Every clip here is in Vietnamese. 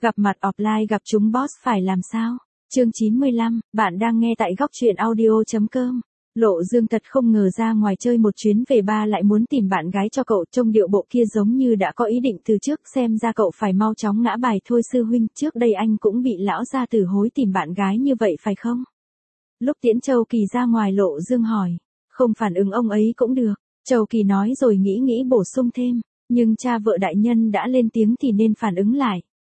Gặp mặt offline gặp chúng boss phải làm sao? Chương 95, bạn đang nghe tại góc truyện audio.com. Lộ Dương thật không ngờ ra ngoài chơi một chuyến về ba lại muốn tìm bạn gái cho cậu, trông điệu bộ kia giống như đã có ý định từ trước, xem ra cậu phải mau chóng ngã bài thôi sư huynh, trước đây anh cũng bị lão gia tử hối tìm bạn gái như vậy phải không? Lúc tiễn Châu Kỳ ra ngoài Lộ Dương hỏi, không phản ứng ông ấy cũng được, Châu Kỳ nói rồi nghĩ bổ sung thêm, nhưng cha vợ đại nhân đã lên tiếng thì nên phản ứng lại.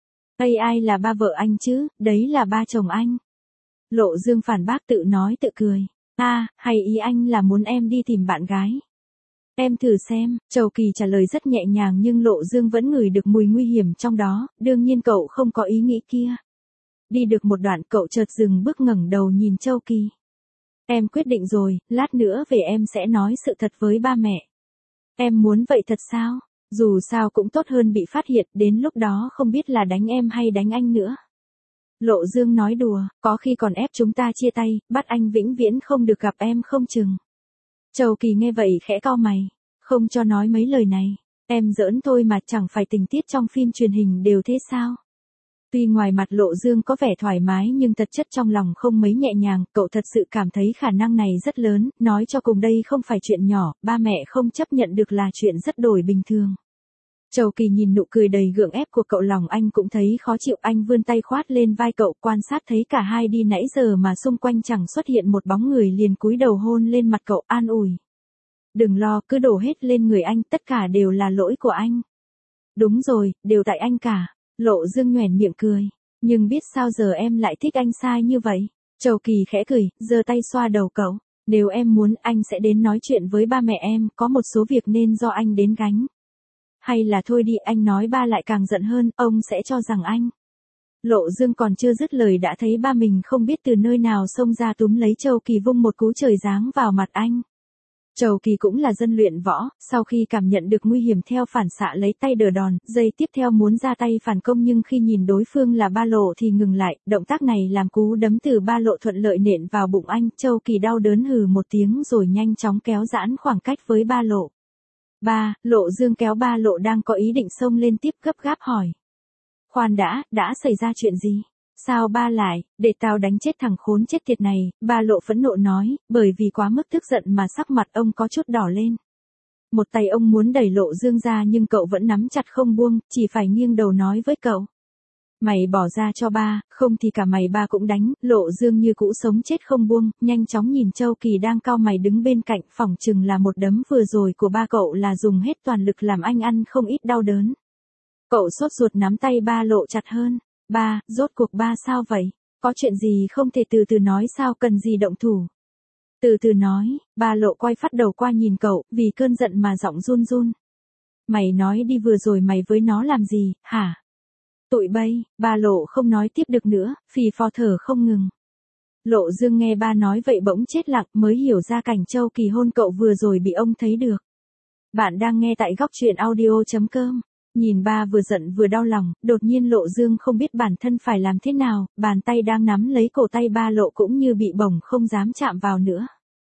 Ai là ba vợ anh chứ, đấy là ba chồng anh. Lộ Dương phản bác tự nói tự cười. Hay ý anh là muốn em đi tìm bạn gái? Em thử xem, Châu Kỳ trả lời rất nhẹ nhàng nhưng Lộ Dương vẫn ngửi được mùi nguy hiểm trong đó, đương nhiên cậu không có ý nghĩ kia. Đi được một đoạn cậu chợt dừng bước ngẩng đầu nhìn Châu Kỳ. Em quyết định rồi, lát nữa về em sẽ nói sự thật với ba mẹ. Em muốn vậy thật sao? Dù sao cũng tốt hơn bị phát hiện, đến lúc đó không biết là đánh em hay đánh anh nữa. Lộ Dương nói đùa, có khi còn ép chúng ta chia tay, bắt anh vĩnh viễn không được gặp em không chừng. Châu Kỳ nghe vậy khẽ cau mày, không cho nói mấy lời này, em giỡn thôi mà, chẳng phải tình tiết trong phim truyền hình đều thế sao? Tuy ngoài mặt Lộ Dương có vẻ thoải mái nhưng thật chất trong lòng không mấy nhẹ nhàng, cậu thật sự cảm thấy khả năng này rất lớn, nói cho cùng đây không phải chuyện nhỏ, ba mẹ không chấp nhận được là chuyện rất đổi bình thường. Châu Kỳ nhìn nụ cười đầy gượng ép của cậu, lòng anh cũng thấy khó chịu, anh vươn tay khoát lên vai cậu, quan sát thấy cả hai đi nãy giờ mà xung quanh chẳng xuất hiện một bóng người liền cúi đầu hôn lên mặt cậu, an ủi. Đừng lo, cứ đổ hết lên người anh, tất cả đều là lỗi của anh. Đúng rồi, đều tại anh cả. Lộ Dương nhoẻn miệng cười. Nhưng biết sao giờ em lại thích anh sai như vậy? Châu Kỳ khẽ cười, giơ tay xoa đầu cậu. Nếu em muốn anh sẽ đến nói chuyện với ba mẹ em, có một số việc nên do anh đến gánh. Hay là thôi đi, anh nói ba lại càng giận hơn, ông sẽ cho rằng anh. Lộ Dương còn chưa dứt lời đã thấy ba mình không biết từ nơi nào xông ra túm lấy Châu Kỳ vung một cú trời giáng vào mặt anh. Châu Kỳ cũng là dân luyện võ, sau khi cảm nhận được nguy hiểm theo phản xạ lấy tay đỡ đòn, giây tiếp theo muốn ra tay phản công nhưng khi nhìn đối phương là Ba Lộ thì ngừng lại, động tác này làm cú đấm từ Ba Lộ thuận lợi nện vào bụng anh, Châu Kỳ đau đớn hừ một tiếng rồi nhanh chóng kéo giãn khoảng cách với Ba Lộ. Lộ Dương kéo Ba Lộ đang có ý định xông lên tiếp gấp gáp hỏi. Khoan đã xảy ra chuyện gì? Sao ba lại, để tao đánh chết thằng khốn chết tiệt này, Ba Lộ phẫn nộ nói, bởi vì quá mức tức giận mà sắc mặt ông có chút đỏ lên. Một tay ông muốn đẩy Lộ Dương ra nhưng cậu vẫn nắm chặt không buông, chỉ phải nghiêng đầu nói với cậu. Mày bỏ ra cho ba, không thì cả mày ba cũng đánh. Lộ Dương như cũ sống chết không buông, nhanh chóng nhìn Châu Kỳ đang cau mày đứng bên cạnh, phỏng chừng là một đấm vừa rồi của ba cậu là dùng hết toàn lực làm anh ăn không ít đau đớn. Cậu sốt ruột nắm tay Ba Lộ chặt hơn. Ba, rốt cuộc ba sao vậy? Có chuyện gì không thể từ từ nói sao, cần gì động thủ? Từ từ nói, Ba Lộ quay phát đầu qua nhìn cậu, vì cơn giận mà giọng run run. Mày nói đi, vừa rồi mày với nó làm gì, hả? Tụi bay, Ba Lộ không nói tiếp được nữa, phì phò thở không ngừng. Lộ Dương nghe ba nói vậy bỗng chết lặng, mới hiểu ra cảnh Châu Kỳ hôn cậu vừa rồi bị ông thấy được. Bạn đang nghe tại góc truyện audio.com. Nhìn ba vừa giận vừa đau lòng, đột nhiên Lộ Dương không biết bản thân phải làm thế nào, bàn tay đang nắm lấy cổ tay Ba Lộ cũng như bị bổng không dám chạm vào nữa.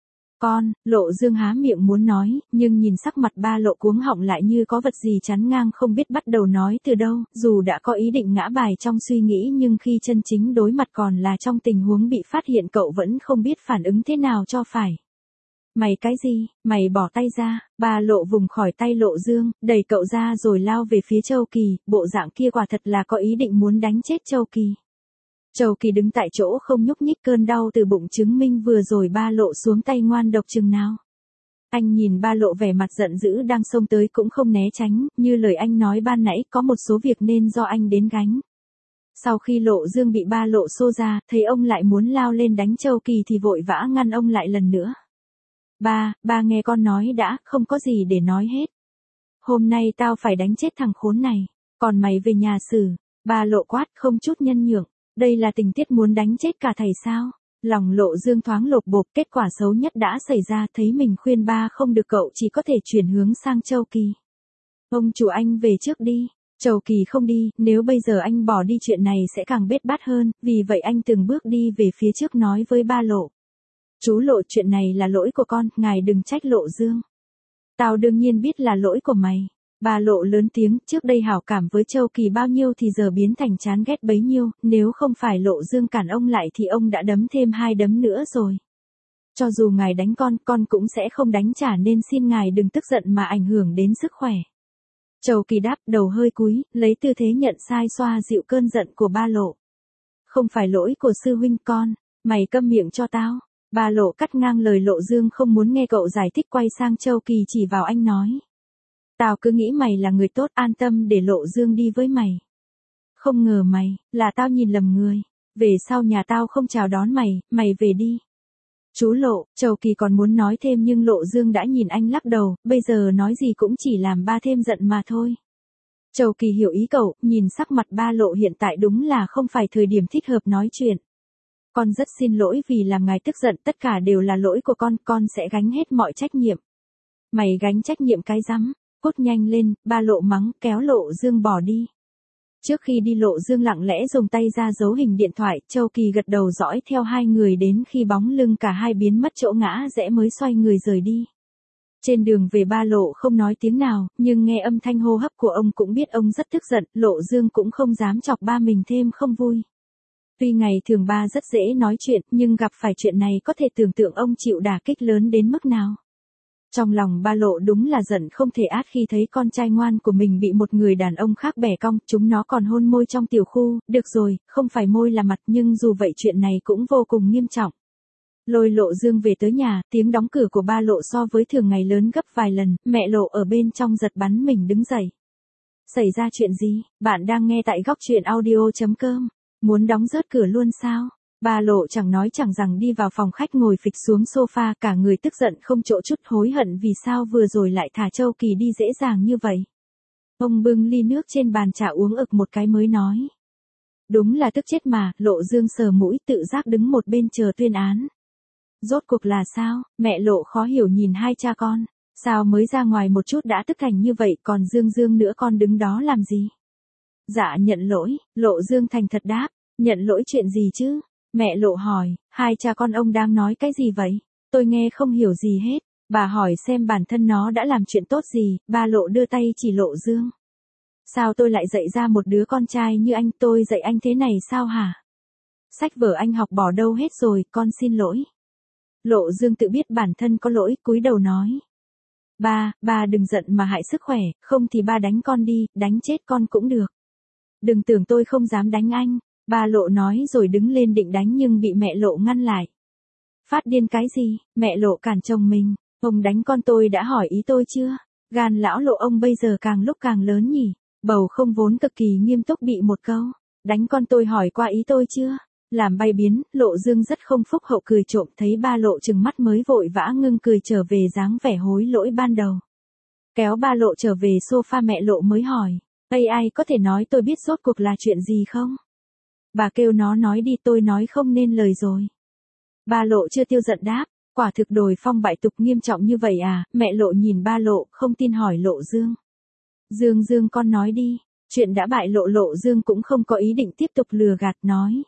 Lộ Dương há miệng muốn nói, nhưng nhìn sắc mặt Ba Lộ cuống họng lại như có vật gì chắn ngang không biết bắt đầu nói từ đâu, dù đã có ý định ngã bài trong suy nghĩ nhưng khi chân chính đối mặt còn là trong tình huống bị phát hiện cậu vẫn không biết phản ứng thế nào cho phải. Mày cái gì, mày bỏ tay ra, Ba Lộ vùng khỏi tay Lộ Dương, đẩy cậu ra rồi lao về phía Châu Kỳ, bộ dạng kia quả thật là có ý định muốn đánh chết Châu Kỳ. Châu Kỳ đứng tại chỗ không nhúc nhích, cơn đau từ bụng chứng minh vừa rồi Ba Lộ xuống tay ngoan độc chừng nào. Anh nhìn Ba Lộ vẻ mặt giận dữ đang xông tới cũng không né tránh, như lời anh nói ban nãy, có một số việc nên do anh đến gánh. Sau khi Lộ Dương bị Ba Lộ xô ra, thấy ông lại muốn lao lên đánh Châu Kỳ thì vội vã ngăn ông lại lần nữa. Ba nghe con nói đã, không có gì để nói hết. Hôm nay tao phải đánh chết thằng khốn này, còn mày về nhà xử. Ba Lộ quát không chút nhân nhượng. Đây là tình tiết muốn đánh chết cả thầy sao? Lòng Lộ Dương thoáng lột bột, kết quả xấu nhất đã xảy ra, thấy mình khuyên ba không được cậu chỉ có thể chuyển hướng sang Châu Kỳ. Ông chủ anh về trước đi. Châu Kỳ không đi, nếu bây giờ anh bỏ đi chuyện này sẽ càng bết bát hơn, vì vậy anh từng bước đi về phía trước nói với Ba Lộ. Chú Lộ, chuyện này là lỗi của con, ngài đừng trách Lộ Dương. Tao đương nhiên biết là lỗi của mày. Ba Lộ lớn tiếng, trước đây hảo cảm với Châu Kỳ bao nhiêu thì giờ biến thành chán ghét bấy nhiêu, nếu không phải Lộ Dương cản ông lại thì ông đã đấm thêm 2 đấm nữa rồi. Cho dù ngài đánh con cũng sẽ không đánh trả nên xin ngài đừng tức giận mà ảnh hưởng đến sức khỏe. Châu Kỳ đáp, đầu hơi cúi, lấy tư thế nhận sai xoa dịu cơn giận của Ba Lộ. Không phải lỗi của sư huynh con, mày câm miệng cho tao. Ba Lộ cắt ngang lời Lộ Dương không muốn nghe cậu giải thích, quay sang Châu Kỳ chỉ vào anh nói. Tao cứ nghĩ mày là người tốt, an tâm để Lộ Dương đi với mày. Không ngờ là tao nhìn lầm người. Về sau nhà tao không chào đón mày về đi. Chú Lộ, Châu Kỳ còn muốn nói thêm nhưng Lộ Dương đã nhìn anh lắc đầu, bây giờ nói gì cũng chỉ làm ba thêm giận mà thôi. Châu Kỳ hiểu ý cậu, nhìn sắc mặt Ba Lộ hiện tại đúng là không phải thời điểm thích hợp nói chuyện. Con rất xin lỗi vì làm ngài tức giận, tất cả đều là lỗi của con sẽ gánh hết mọi trách nhiệm. Mày gánh trách nhiệm cái rắm, cút nhanh lên, Ba Lộ mắng, kéo Lộ Dương bỏ đi. Trước khi đi Lộ Dương lặng lẽ dùng tay ra giấu hình điện thoại, Châu Kỳ gật đầu dõi theo hai người đến khi bóng lưng cả hai biến mất chỗ ngã rẽ mới xoay người rời đi. Trên đường về Ba Lộ không nói tiếng nào, nhưng nghe âm thanh hô hấp của ông cũng biết ông rất tức giận, Lộ Dương cũng không dám chọc ba mình thêm không vui. Tuy ngày thường ba rất dễ nói chuyện, nhưng gặp phải chuyện này có thể tưởng tượng ông chịu đả kích lớn đến mức nào. Trong lòng Ba Lộ đúng là giận không thể át khi thấy con trai ngoan của mình bị một người đàn ông khác bẻ cong, chúng nó còn hôn môi trong tiểu khu, được rồi, không phải môi là mặt nhưng dù vậy chuyện này cũng vô cùng nghiêm trọng. Lôi Lộ Dương về tới nhà, tiếng đóng cửa của Ba Lộ so với thường ngày lớn gấp vài lần, mẹ Lộ ở bên trong giật bắn mình đứng dậy. Xảy ra chuyện gì? Bạn đang nghe tại góc truyện audio.com. Muốn đóng rớt cửa luôn sao? Ba Lộ chẳng nói chẳng rằng đi vào phòng khách ngồi phịch xuống sofa, cả người tức giận không chỗ chút hối hận vì sao vừa rồi lại thả Châu Kỳ đi dễ dàng như vậy. Ông bưng ly nước trên bàn trà uống ực một cái mới nói. Đúng là tức chết mà, Lộ Dương sờ mũi tự giác đứng một bên chờ tuyên án. Rốt cuộc là sao? Mẹ Lộ khó hiểu nhìn hai cha con. Sao mới ra ngoài một chút đã tức thành như vậy, còn Dương nữa con đứng đó làm gì? Dạ nhận lỗi, Lộ Dương thành thật đáp. Nhận lỗi chuyện gì chứ? Mẹ Lộ hỏi, hai cha con ông đang nói cái gì vậy? Tôi nghe không hiểu gì hết. Bà hỏi xem bản thân nó đã làm chuyện tốt gì, Ba Lộ đưa tay chỉ Lộ Dương. Sao tôi lại dạy ra một đứa con trai như anh, tôi dạy anh thế này sao hả? Sách vở anh học bỏ đâu hết rồi, con xin lỗi. Lộ Dương tự biết bản thân có lỗi, cúi đầu nói. Ba đừng giận mà hại sức khỏe, không thì ba đánh con đi, đánh chết con cũng được. Đừng tưởng tôi không dám đánh anh. Ba Lộ nói rồi đứng lên định đánh nhưng bị mẹ Lộ ngăn lại. Phát điên cái gì, mẹ Lộ cản chồng mình, ông đánh con tôi đã hỏi ý tôi chưa? Gan lão Lộ ông bây giờ càng lúc càng lớn nhỉ, bầu không vốn cực kỳ nghiêm túc bị một câu, đánh con tôi hỏi qua ý tôi chưa? Làm bay biến, Lộ Dương rất không phúc hậu cười trộm, thấy Ba Lộ trừng mắt mới vội vã ngưng cười trở về dáng vẻ hối lỗi ban đầu. Kéo Ba Lộ trở về sofa, mẹ Lộ mới hỏi, ai có thể nói tôi biết rốt cuộc là chuyện gì không? Bà kêu nó nói đi, tôi nói không nên lời rồi. Ba Lộ chưa tiêu giận đáp, quả thực đồi phong bại tục nghiêm trọng như vậy à? Mẹ Lộ nhìn Ba Lộ, không tin hỏi Lộ Dương. Dương con nói đi, chuyện đã bại lộ. Lộ Dương cũng không có ý định tiếp tục lừa gạt, nói.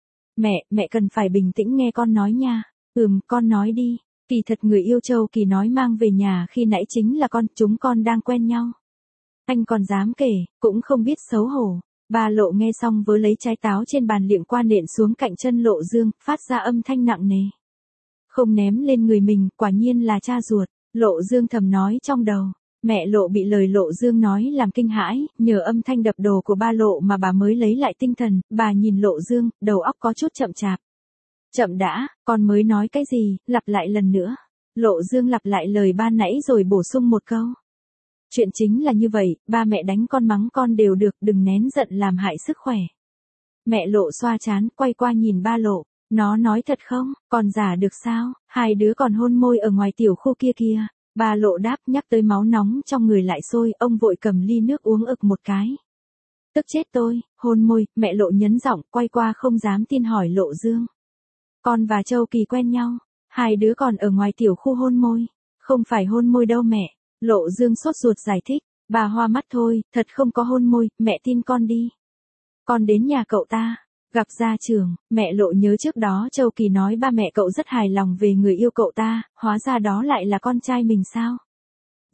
Mẹ cần phải bình tĩnh nghe con nói nha. Con nói đi. Kỳ thật người yêu Châu Kỳ nói mang về nhà khi nãy chính là con, chúng con đang quen nhau. Anh còn dám kể, cũng không biết xấu hổ. Ba Lộ nghe xong vớ lấy trái táo trên bàn liệng qua nện xuống cạnh chân Lộ Dương, phát ra âm thanh nặng nề. Không ném lên người mình, quả nhiên là cha ruột. Lộ Dương thầm nói trong đầu. Mẹ Lộ bị lời Lộ Dương nói làm kinh hãi, nhờ âm thanh đập đồ của Ba Lộ mà bà mới lấy lại tinh thần. Bà nhìn Lộ Dương, đầu óc có chút chậm chạp. Chậm đã, con mới nói cái gì, lặp lại lần nữa. Lộ Dương lặp lại lời ban nãy rồi bổ sung một câu. Chuyện chính là như vậy, ba mẹ đánh con mắng con đều được, đừng nén giận làm hại sức khỏe. Mẹ Lộ xoa trán, quay qua nhìn Ba Lộ. Nó nói thật không, còn giả được sao, hai đứa còn hôn môi ở ngoài tiểu khu kia kìa. Ba Lộ đáp, nhắc tới máu nóng trong người lại sôi, ông vội cầm ly nước uống ực một cái. Tức chết tôi, hôn môi, mẹ Lộ nhấn giọng, quay qua không dám tin hỏi Lộ Dương. Con và Châu Kỳ quen nhau, hai đứa còn ở ngoài tiểu khu hôn môi. Không phải hôn môi đâu mẹ. Lộ Dương sốt ruột giải thích, bà hoa mắt thôi, thật không có hôn môi, mẹ tin con đi. Con đến nhà cậu ta, gặp gia trưởng, mẹ Lộ nhớ trước đó Châu Kỳ nói ba mẹ cậu rất hài lòng về người yêu cậu ta, hóa ra đó lại là con trai mình sao?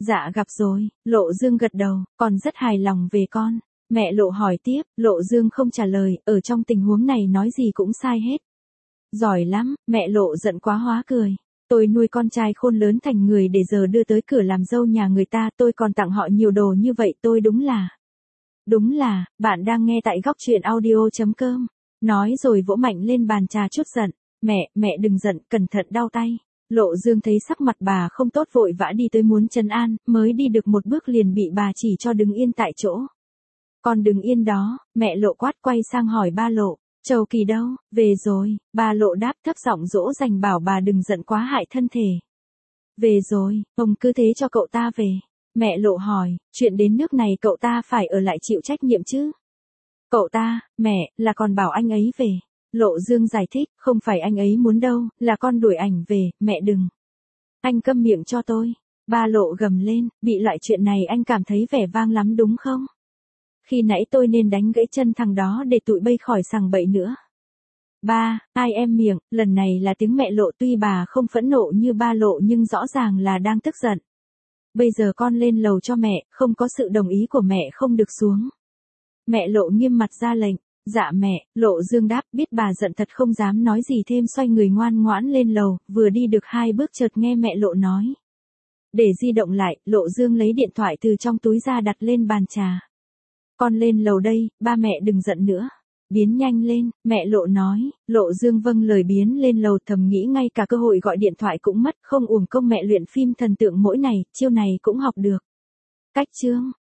Dạ gặp rồi, Lộ Dương gật đầu, con rất hài lòng về con. Mẹ Lộ hỏi tiếp, Lộ Dương không trả lời, ở trong tình huống này nói gì cũng sai hết. Giỏi lắm, mẹ Lộ giận quá hóa cười. Tôi nuôi con trai khôn lớn thành người để giờ đưa tới cửa làm dâu nhà người ta, tôi còn tặng họ nhiều đồ như vậy, tôi đúng là, bạn đang nghe tại góc truyện audio.com. Nói rồi vỗ mạnh lên bàn trà chút giận. Mẹ đừng giận, cẩn thận đau tay. Lộ Dương thấy sắc mặt bà không tốt vội vã đi tới muốn trấn an, mới đi được một bước liền bị bà chỉ cho đứng yên tại chỗ. Con đừng yên đó, mẹ Lộ quát quay sang hỏi ba Lộ, Châu Kỳ đâu, về rồi, ba Lộ đáp thấp giọng dỗ dành bảo bà đừng giận quá hại thân thể. Về rồi, ông cứ thế cho cậu ta về. Mẹ Lộ hỏi, chuyện đến nước này cậu ta phải ở lại chịu trách nhiệm chứ? Cậu ta, mẹ, là con bảo anh ấy về. Lộ Dương giải thích, không phải anh ấy muốn đâu, là con đuổi ảnh về, mẹ đừng. Anh câm miệng cho tôi. Ba Lộ gầm lên, bị loại chuyện này anh cảm thấy vẻ vang lắm đúng không? Khi nãy tôi nên đánh gãy chân thằng đó để tụi bay khỏi sằng bậy nữa. Ba, ai em miệng, lần này là tiếng mẹ Lộ, tuy bà không phẫn nộ như ba Lộ nhưng rõ ràng là đang tức giận. Bây giờ con lên lầu cho mẹ, không có sự đồng ý của mẹ không được xuống. Mẹ Lộ nghiêm mặt ra lệnh. Dạ mẹ, Lộ Dương đáp, biết bà giận thật không dám nói gì thêm, xoay người ngoan ngoãn lên lầu, vừa đi được 2 bước chợt nghe mẹ Lộ nói. Để di động lại, Lộ Dương lấy điện thoại từ trong túi ra đặt lên bàn trà. Con lên lầu đây, ba mẹ đừng giận nữa. Biến nhanh lên, mẹ Lộ nói. Lộ Dương vâng lời biến lên lầu, thầm nghĩ ngay cả cơ hội gọi điện thoại cũng mất, không uổng công mẹ luyện phim thần tượng mỗi ngày, chiêu này cũng học được. Cách chương